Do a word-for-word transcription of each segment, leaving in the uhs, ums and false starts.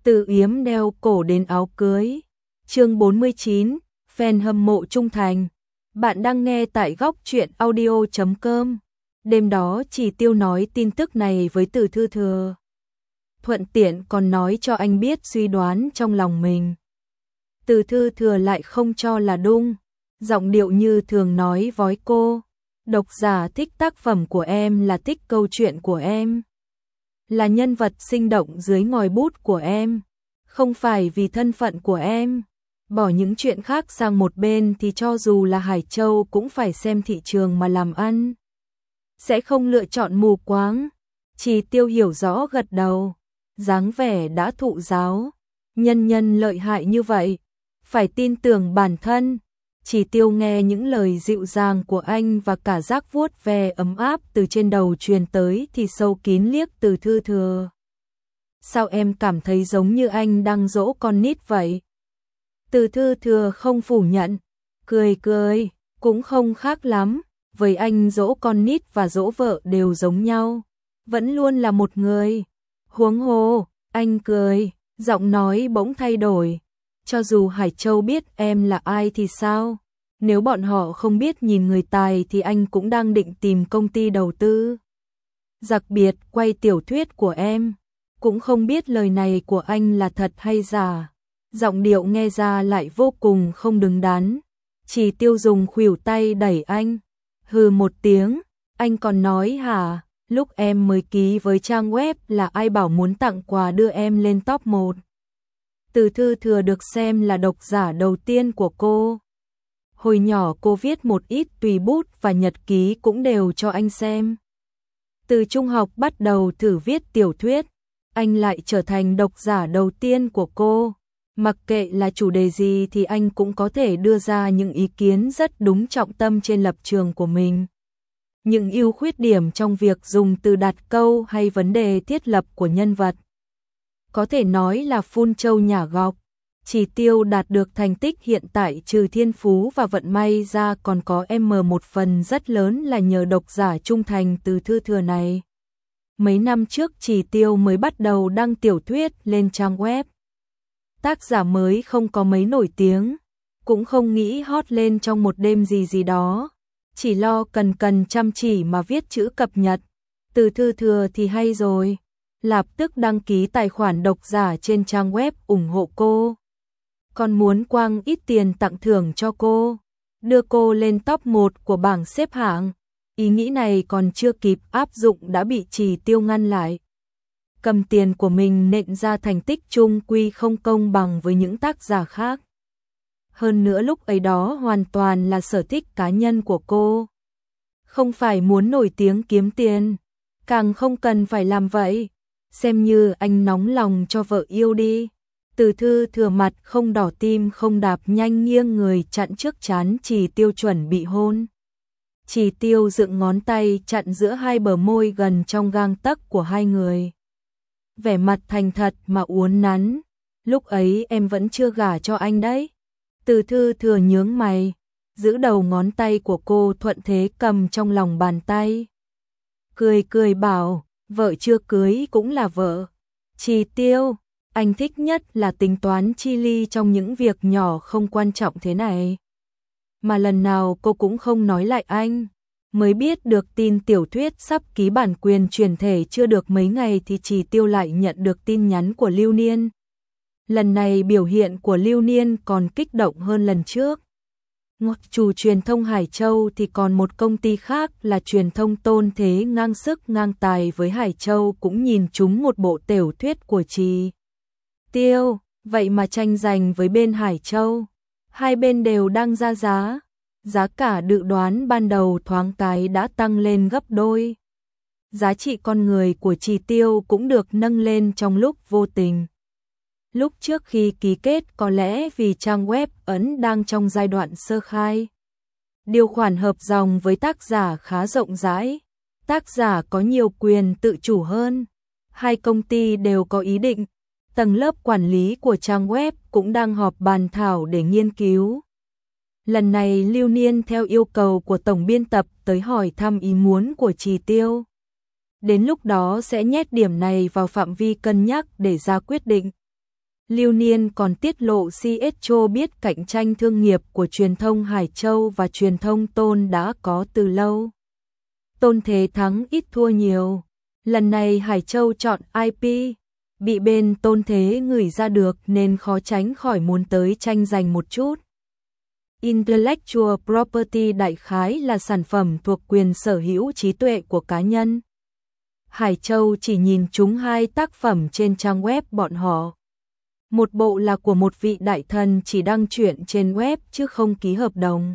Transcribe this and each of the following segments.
Từ yếm đeo cổ đến áo cưới. Chương bốn mươi chín, fan hâm mộ trung thành. Bạn đang nghe tại góc truyện audio chấm com. Đêm đó Chỉ Tiêu nói tin tức này với Từ Thư Thừa. Thuận tiện còn nói cho anh biết suy đoán trong lòng mình. Từ Thư Thừa lại không cho là đúng, giọng điệu như thường nói với cô. Độc giả thích tác phẩm của em là thích câu chuyện của em, là nhân vật sinh động dưới ngòi bút của em, không phải vì thân phận của em. Bỏ những chuyện khác sang một bên thì cho dù là Hải Châu cũng phải xem thị trường mà làm ăn, sẽ không lựa chọn mù quáng. Chỉ Tiêu hiểu rõ gật đầu, dáng vẻ đã thụ giáo. Nhân nhân lợi hại như vậy, phải tin tưởng bản thân. Chỉ Tiêu nghe những lời dịu dàng của anh và cả giác vuốt ve ấm áp từ trên đầu truyền tới thì sâu kín liếc Từ Thư Thừa. Sao em cảm thấy giống như anh đang dỗ con nít vậy? Từ Thư Thừa không phủ nhận, cười cười, cũng không khác lắm, với anh dỗ con nít và dỗ vợ đều giống nhau, vẫn luôn là một người. Huống hồ, anh cười, giọng nói bỗng thay đổi. Cho dù Hải Châu biết em là ai thì sao? Nếu bọn họ không biết nhìn người tài thì anh cũng đang định tìm công ty đầu tư. Đặc biệt quay tiểu thuyết của em, cũng không biết lời này của anh là thật hay giả. Giọng điệu nghe ra lại vô cùng không đứng đắn. Chỉ Tiêu dùng khuỷu tay đẩy anh. Hừ một tiếng, anh còn nói hả? Lúc em mới ký với trang web là ai bảo muốn tặng quà đưa em lên top một. Từ Thư Thừa được xem là độc giả đầu tiên của cô. Hồi nhỏ cô viết một ít tùy bút và nhật ký cũng đều cho anh xem. Từ trung học bắt đầu thử viết tiểu thuyết, anh lại trở thành độc giả đầu tiên của cô. Mặc kệ là chủ đề gì thì anh cũng có thể đưa ra những ý kiến rất đúng trọng tâm trên lập trường của mình. Những ưu khuyết điểm trong việc dùng từ đặt câu hay vấn đề thiết lập của nhân vật, có thể nói là phun trâu nhả gọc. Chỉ Tiêu đạt được thành tích hiện tại trừ thiên phú và vận may ra còn có em một phần rất lớn là nhờ độc giả trung thành Từ Thư Thừa này. Mấy năm trước Chỉ Tiêu mới bắt đầu đăng tiểu thuyết lên trang web. Tác giả mới không có mấy nổi tiếng, cũng không nghĩ hot lên trong một đêm gì gì đó, chỉ lo cần cần chăm chỉ mà viết chữ cập nhật. Từ Thư Thừa thì hay rồi, lập tức đăng ký tài khoản độc giả trên trang web ủng hộ cô. Còn muốn quăng ít tiền tặng thưởng cho cô, đưa cô lên top một của bảng xếp hạng. Ý nghĩ này còn chưa kịp áp dụng đã bị Chỉ Tiêu ngăn lại. Cầm tiền của mình nện ra thành tích chung quy không công bằng với những tác giả khác. Hơn nữa lúc ấy đó hoàn toàn là sở thích cá nhân của cô, không phải muốn nổi tiếng kiếm tiền, càng không cần phải làm vậy. Xem như anh nóng lòng cho vợ yêu đi. Từ Thư Thừa mặt không đỏ tim không đạp nhanh nghiêng người chặn trước trán Chỉ Tiêu chuẩn bị hôn. Chỉ Tiêu dựng ngón tay chặn giữa hai bờ môi gần trong gang tấc của hai người. Vẻ mặt thành thật mà uốn nắn. Lúc ấy em vẫn chưa gả cho anh đấy. Từ Thư Thừa nhướng mày, giữ đầu ngón tay của cô thuận thế cầm trong lòng bàn tay. Cười cười bảo, vợ chưa cưới cũng là vợ. Chỉ Tiêu, anh thích nhất là tính toán chi ly trong những việc nhỏ không quan trọng thế này. Mà lần nào cô cũng không nói lại anh. Mới biết được tin tiểu thuyết sắp ký bản quyền chuyển thể chưa được mấy ngày thì Chỉ Tiêu lại nhận được tin nhắn của Lưu Niên. Lần này biểu hiện của Lưu Niên còn kích động hơn lần trước. Ngọt chủ truyền thông Hải Châu thì còn một công ty khác là truyền thông Tôn Thế ngang sức ngang tài với Hải Châu cũng nhìn trúng một bộ tiểu thuyết của Chỉ Tiêu, vậy mà tranh giành với bên Hải Châu. Hai bên đều đang ra giá. Giá cả dự đoán ban đầu thoáng cái đã tăng lên gấp đôi. Giá trị con người của Chỉ Tiêu cũng được nâng lên trong lúc vô tình. Lúc trước khi ký kết có lẽ vì trang web ấn đang trong giai đoạn sơ khai. Điều khoản hợp dòng với tác giả khá rộng rãi. Tác giả có nhiều quyền tự chủ hơn. Hai công ty đều có ý định. Tầng lớp quản lý của trang web cũng đang họp bàn thảo để nghiên cứu. Lần này Lưu Niên theo yêu cầu của tổng biên tập tới hỏi thăm ý muốn của Chỉ Tiêu. Đến lúc đó sẽ nhét điểm này vào phạm vi cân nhắc để ra quyết định. Lưu Niên còn tiết lộ xê ét o biết cạnh tranh thương nghiệp của truyền thông Hải Châu và truyền thông Tôn đã có từ lâu. Tôn thế thắng ít thua nhiều. Lần này Hải Châu chọn i pê, bị bên Tôn thế ngửi ra được nên khó tránh khỏi muốn tới tranh giành một chút. Intellectual property đại khái là sản phẩm thuộc quyền sở hữu trí tuệ của cá nhân. Hải Châu chỉ nhìn trúng hai tác phẩm trên trang web bọn họ. Một bộ là của một vị đại thần chỉ đăng truyện trên web chứ không ký hợp đồng.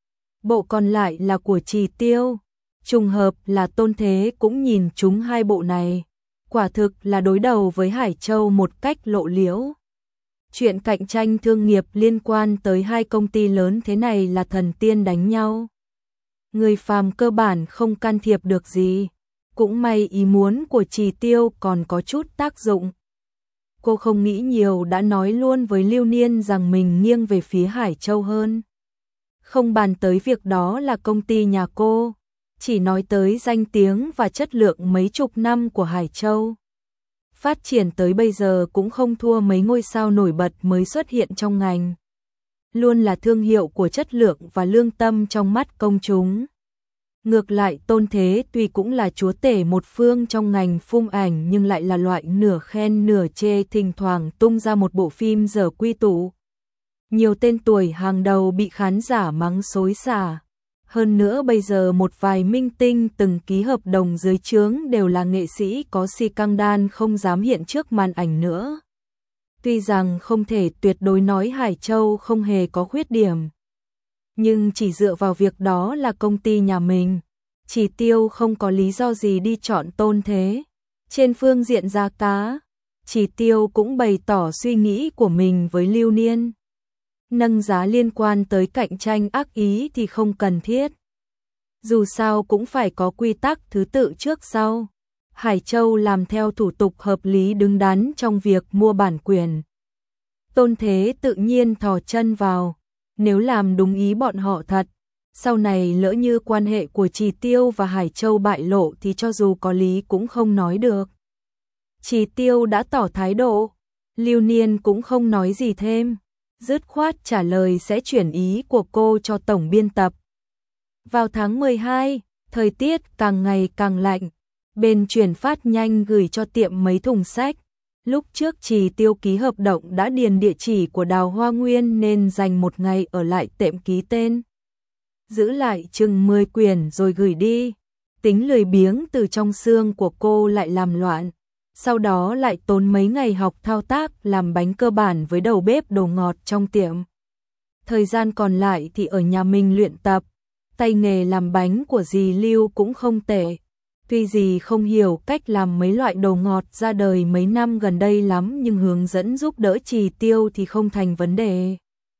Bộ còn lại là của Trì Tiêu. Trùng hợp là Tôn Thế cũng nhìn trúng hai bộ này. Quả thực là đối đầu với Hải Châu một cách lộ liễu. Chuyện cạnh tranh thương nghiệp liên quan tới hai công ty lớn thế này là thần tiên đánh nhau. Người phàm cơ bản không can thiệp được gì. Cũng may ý muốn của Trì Tiêu còn có chút tác dụng. Cô không nghĩ nhiều đã nói luôn với Lưu Niên rằng mình nghiêng về phía Hải Châu hơn. Không bàn tới việc đó là công ty nhà cô, chỉ nói tới danh tiếng và chất lượng mấy chục năm của Hải Châu. Phát triển tới bây giờ cũng không thua mấy ngôi sao nổi bật mới xuất hiện trong ngành. Luôn là thương hiệu của chất lượng và lương tâm trong mắt công chúng. Ngược lại Tôn Thế tuy cũng là chúa tể một phương trong ngành phim ảnh nhưng lại là loại nửa khen nửa chê, thỉnh thoảng tung ra một bộ phim dở quy tụ. Nhiều tên tuổi hàng đầu bị khán giả mắng xối xả. Hơn nữa bây giờ một vài minh tinh từng ký hợp đồng dưới trướng đều là nghệ sĩ có si căng đan không dám hiện trước màn ảnh nữa. Tuy rằng không thể tuyệt đối nói Hải Châu không hề có khuyết điểm, nhưng chỉ dựa vào việc đó là công ty nhà mình, Trì Tiêu không có lý do gì đi chọn Tôn Thế. Trên phương diện giá cá, Trì Tiêu cũng bày tỏ suy nghĩ của mình với Lưu Niên. Nâng giá liên quan tới cạnh tranh ác ý thì không cần thiết. Dù sao cũng phải có quy tắc thứ tự trước sau. Hải Châu làm theo thủ tục hợp lý đứng đắn trong việc mua bản quyền. Tôn Thế tự nhiên thò chân vào. Nếu làm đúng ý bọn họ thật, sau này lỡ như quan hệ của Trì Tiêu và Hải Châu bại lộ thì cho dù có lý cũng không nói được. Trì Tiêu đã tỏ thái độ, Lưu Niên cũng không nói gì thêm, dứt khoát trả lời sẽ chuyển ý của cô cho tổng biên tập. Vào tháng mười hai, thời tiết càng ngày càng lạnh, bên chuyển phát nhanh gửi cho tiệm mấy thùng sách. Lúc trước Trì Tiêu ký hợp đồng đã điền địa chỉ của Đào Hoa Nguyên nên dành một ngày ở lại tiệm ký tên. Giữ lại chừng mười quyển rồi gửi đi. Tính lười biếng từ trong xương của cô lại làm loạn. Sau đó lại tốn mấy ngày học thao tác làm bánh cơ bản với đầu bếp đồ ngọt trong tiệm. Thời gian còn lại thì ở nhà mình luyện tập. Tay nghề làm bánh của dì Lưu cũng không tệ. Tuy dì không hiểu cách làm mấy loại đồ ngọt ra đời mấy năm gần đây lắm nhưng hướng dẫn giúp đỡ Trì Tiêu thì không thành vấn đề.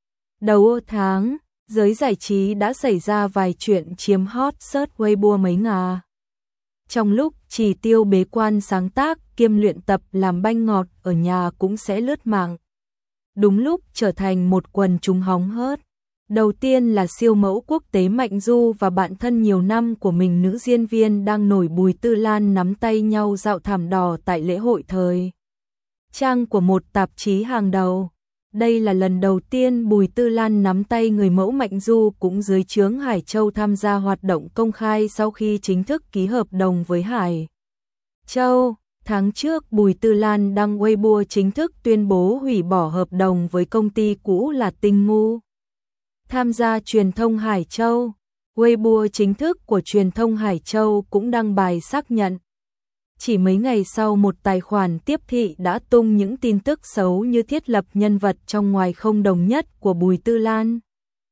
Đầu tháng, giới giải trí đã xảy ra vài chuyện chiếm hot search Weibo mấy ngà. Trong lúc Trì Tiêu bế quan sáng tác kiêm luyện tập làm bánh ngọt ở nhà cũng sẽ lướt mạng. Đúng lúc trở thành một quần chúng hóng hớt. Đầu tiên là siêu mẫu quốc tế Mạnh Du và bạn thân nhiều năm của mình nữ diễn viên đang nổi Bùi Tư Lan nắm tay nhau dạo thảm đỏ tại lễ hội thời trang của một tạp chí hàng đầu. Đây là lần đầu tiên Bùi Tư Lan nắm tay người mẫu Mạnh Du cũng dưới trướng Hải Châu tham gia hoạt động công khai sau khi chính thức ký hợp đồng với Hải Châu. Tháng trước Bùi Tư Lan đăng Weibo chính thức tuyên bố hủy bỏ hợp đồng với công ty cũ là Tinh Ngu. Tham gia truyền thông Hải Châu, Weibo chính thức của truyền thông Hải Châu cũng đăng bài xác nhận. Chỉ mấy ngày sau một tài khoản tiếp thị đã tung những tin tức xấu như thiết lập nhân vật trong ngoài không đồng nhất của Bùi Tư Lan.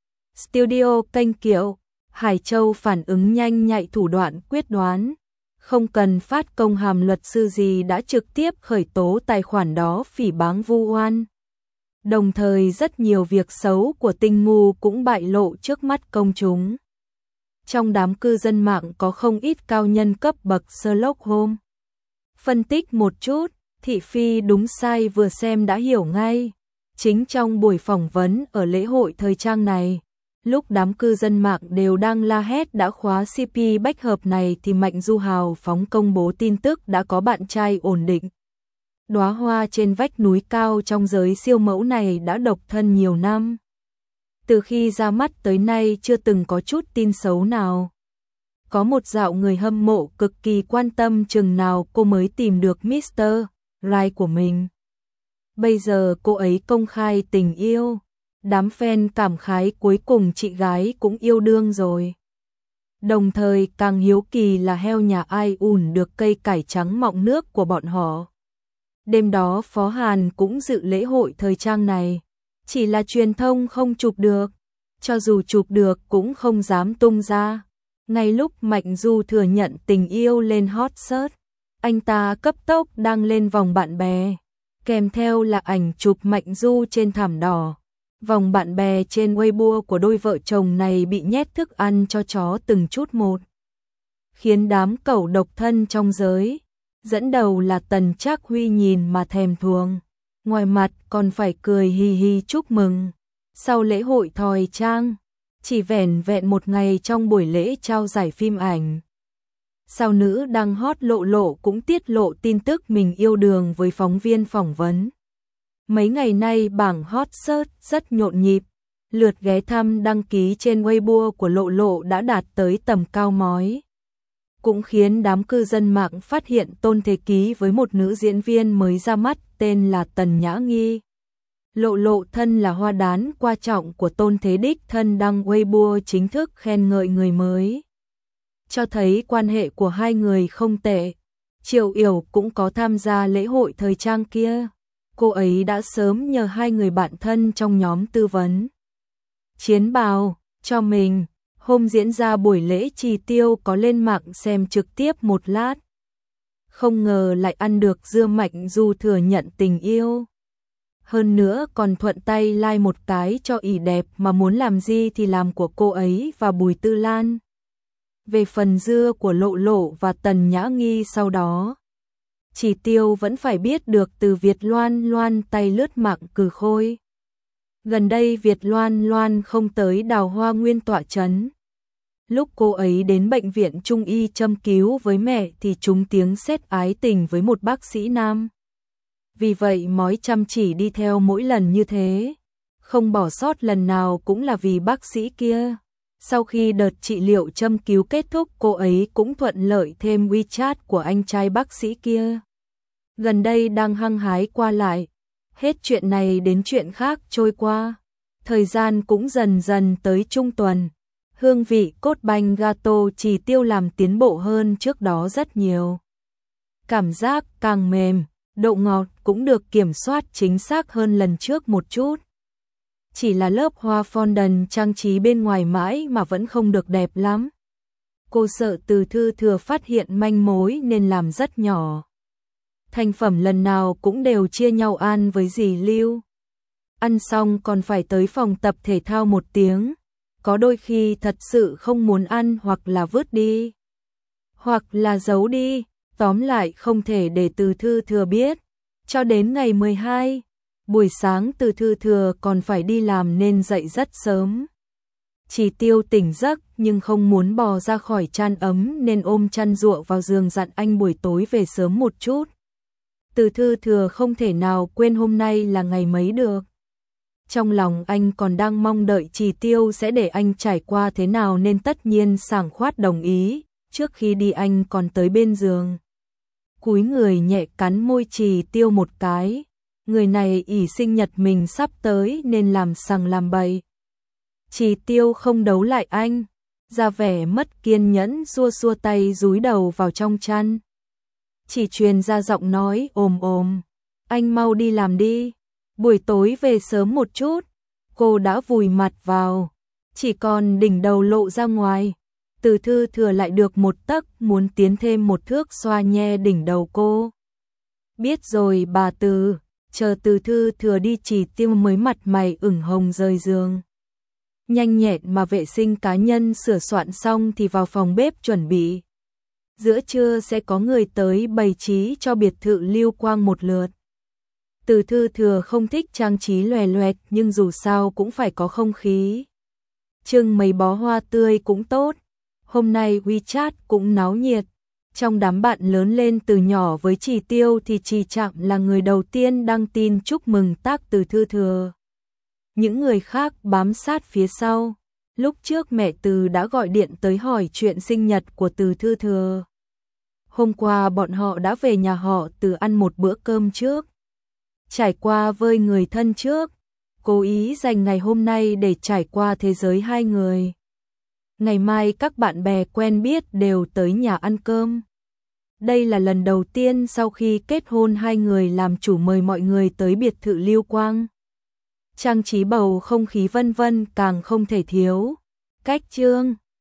Studio kênh Kiệu, Hải Châu phản ứng nhanh nhạy thủ đoạn quyết đoán. Không cần phát công hàm luật sư gì đã trực tiếp khởi tố tài khoản đó phỉ báng vu oan. Đồng thời rất nhiều việc xấu của Tinh Ngu cũng bại lộ trước mắt công chúng. Trong đám cư dân mạng có không ít cao nhân cấp bậc Sherlock Holmes. Phân tích một chút, thị phi đúng sai vừa xem đã hiểu ngay. Chính trong buổi phỏng vấn ở lễ hội thời trang này, lúc đám cư dân mạng đều đang la hét đã khóa xê pê bách hợp này thì Mạnh Du hào phóng công bố tin tức đã có bạn trai ổn định. Đóa hoa trên vách núi cao trong giới siêu mẫu này đã độc thân nhiều năm. Từ khi ra mắt tới nay chưa từng có chút tin xấu nào. Có một dạo người hâm mộ cực kỳ quan tâm chừng nào cô mới tìm được mít tơ Right của mình. Bây giờ cô ấy công khai tình yêu. Đám fan cảm khái cuối cùng chị gái cũng yêu đương rồi. Đồng thời càng hiếu kỳ là heo nhà ai ủn được cây cải trắng mọng nước của bọn họ. Đêm đó Phó Hàn cũng dự lễ hội thời trang này. Chỉ là truyền thông không chụp được. Cho dù chụp được cũng không dám tung ra. Ngay lúc Mạnh Du thừa nhận tình yêu lên hot search, anh ta cấp tốc đăng lên vòng bạn bè. Kèm theo là ảnh chụp Mạnh Du trên thảm đỏ. Vòng bạn bè trên Weibo của đôi vợ chồng này bị nhét thức ăn cho chó từng chút một. Khiến đám cẩu độc thân trong giới, dẫn đầu là Tần Trác Huy nhìn mà thèm thuồng. Ngoài mặt còn phải cười hì hì chúc mừng. Sau lễ hội thời trang, chỉ vẻn vẹn một ngày trong buổi lễ trao giải phim ảnh. Sao nữ đăng hot Lộ Lộ cũng tiết lộ tin tức mình yêu đương với phóng viên phỏng vấn. Mấy ngày nay bảng hot search rất nhộn nhịp, lượt ghé thăm đăng ký trên Weibo của Lộ Lộ đã đạt tới tầm cao mói. Cũng khiến đám cư dân mạng phát hiện Tôn Thế Ký với một nữ diễn viên mới ra mắt tên là Tần Nhã Nghi. Lộ Lộ thân là hoa đán quan trọng của Tôn Thế đích thân đăng Weibo chính thức khen ngợi người mới. Cho thấy quan hệ của hai người không tệ. Triệu Yểu cũng có tham gia lễ hội thời trang kia. Cô ấy đã sớm nhờ hai người bạn thân trong nhóm tư vấn chiến bào cho mình. Hôm diễn ra buổi lễ Trì Tiêu có lên mạng xem trực tiếp một lát. Không ngờ lại ăn được dưa Mạnh Du thừa nhận tình yêu. Hơn nữa còn thuận tay like một cái cho ỷ đẹp mà muốn làm gì thì làm của cô ấy và Bùi Tư Lan. Về phần dưa của Lộ Lộ và Tần Nhã Nghi sau đó, Trì Tiêu vẫn phải biết được từ Việt Loan Loan tay lướt mạng cừ khôi. Gần đây Việt Loan Loan không tới Đào Hoa Nguyên tọa chấn. Lúc cô ấy đến bệnh viện Trung y châm cứu với mẹ thì trúng tiếng sét ái tình với một bác sĩ nam. Vì vậy mói chăm chỉ đi theo mỗi lần như thế, không bỏ sót lần nào cũng là vì bác sĩ kia. Sau khi đợt trị liệu châm cứu kết thúc, cô ấy cũng thuận lợi thêm WeChat của anh trai bác sĩ kia. Gần đây đang hăng hái qua lại, hết chuyện này đến chuyện khác trôi qua. Thời gian cũng dần dần tới trung tuần. Hương vị cốt bánh gato Trì Tiêu làm tiến bộ hơn trước đó rất nhiều. Cảm giác càng mềm, độ ngọt cũng được kiểm soát chính xác hơn lần trước một chút. Chỉ là lớp hoa fondant trang trí bên ngoài mãi mà vẫn không được đẹp lắm. Cô sợ Từ Thư Thừa phát hiện manh mối nên làm rất nhỏ. Thành phẩm lần nào cũng đều chia nhau ăn với dì Lưu. Ăn xong còn phải tới phòng tập thể thao một tiếng. Có đôi khi thật sự không muốn ăn hoặc là vứt đi, hoặc là giấu đi, tóm lại không thể để Từ Thư Thừa biết. Cho đến ngày mười hai, buổi sáng Từ Thư Thừa còn phải đi làm nên dậy rất sớm. Trì Tiêu tỉnh giấc nhưng không muốn bò ra khỏi chăn ấm nên ôm chăn dụa vào giường dặn anh buổi tối về sớm một chút. Từ Thư Thừa không thể nào quên hôm nay là ngày mấy được. Trong lòng anh còn đang mong đợi Trì Tiêu sẽ để anh trải qua thế nào nên tất nhiên sảng khoát đồng ý. Trước khi đi anh còn tới bên giường, cúi người nhẹ cắn môi Trì Tiêu một cái. Người này ỷ sinh nhật mình sắp tới nên làm sằng làm bậy. Trì Tiêu không đấu lại anh, ra vẻ mất kiên nhẫn xua xua tay dúi đầu vào trong chăn. Chỉ truyền ra giọng nói ồm ồm, anh mau đi làm đi, buổi tối về sớm một chút. Cô đã vùi mặt vào, chỉ còn đỉnh đầu lộ ra ngoài. Từ Thư Thừa lại được một tấc, muốn tiến thêm một thước xoa nhe đỉnh đầu cô. Biết rồi bà Từ. Chờ Từ Thư Thừa đi Trì Tiêu mới mặt mày ửng hồng rời giường. Nhanh nhẹn mà vệ sinh cá nhân sửa soạn xong thì vào phòng bếp chuẩn bị. Giữa trưa sẽ có người tới bày trí cho biệt thự Lưu Quang một lượt. Từ Thư Thừa không thích trang trí loè loẹt nhưng dù sao cũng phải có không khí. Trưng mấy bó hoa tươi cũng tốt. Hôm nay WeChat cũng náo nhiệt. Trong đám bạn lớn lên từ nhỏ với Trì Tiêu thì Trì Trạm là người đầu tiên đăng tin chúc mừng tác từ Thư Thừa. Những người khác bám sát phía sau. Lúc trước mẹ Từ đã gọi điện tới hỏi chuyện sinh nhật của Từ Thư Thừa. Hôm qua bọn họ đã về nhà họ Từ ăn một bữa cơm trước. Trải qua với người thân trước, cố ý dành ngày hôm nay để trải qua thế giới hai người. Ngày mai các bạn bè quen biết đều tới nhà ăn cơm. Đây là lần đầu tiên sau khi kết hôn hai người làm chủ mời mọi người tới biệt thự Lưu Quang. Trang trí bầu không khí vân vân càng không thể thiếu. Cách chương